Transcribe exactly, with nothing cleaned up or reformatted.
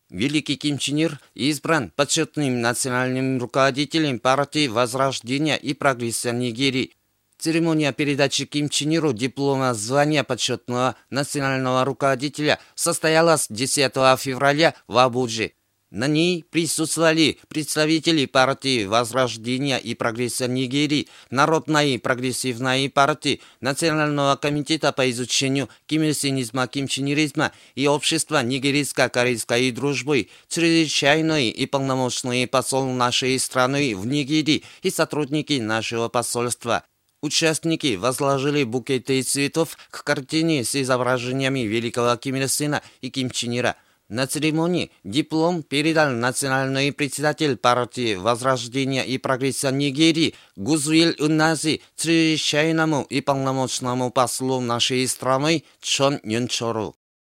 Великий Ким Чен Ир избран почетным национальным руководителем партии Возрождения и прогресса Нигерии. Церемония передачи Ким Чен Иру диплома звания почетного национального руководителя состоялась десятого февраля в Абудже. На ней присутствовали представители партии Возрождения и прогресса Нигерии, Народной прогрессивной партии, Национального комитета по изучению кимирсинизма, кимченеризма и общества нигерийско-корейской дружбы, чрезвычайный и полномочный посол нашей страны в Нигерии и сотрудники нашего посольства. Участники возложили букеты цветов к картине с изображениями великого Ким Ир Сена и Ким Чен Ира. На церемонии диплом передал национальный председатель партии Возрождения и прогресса Нигерии Гузуил Уннази чрезвычайному и полномочному послу нашей страны Чон Юнчору.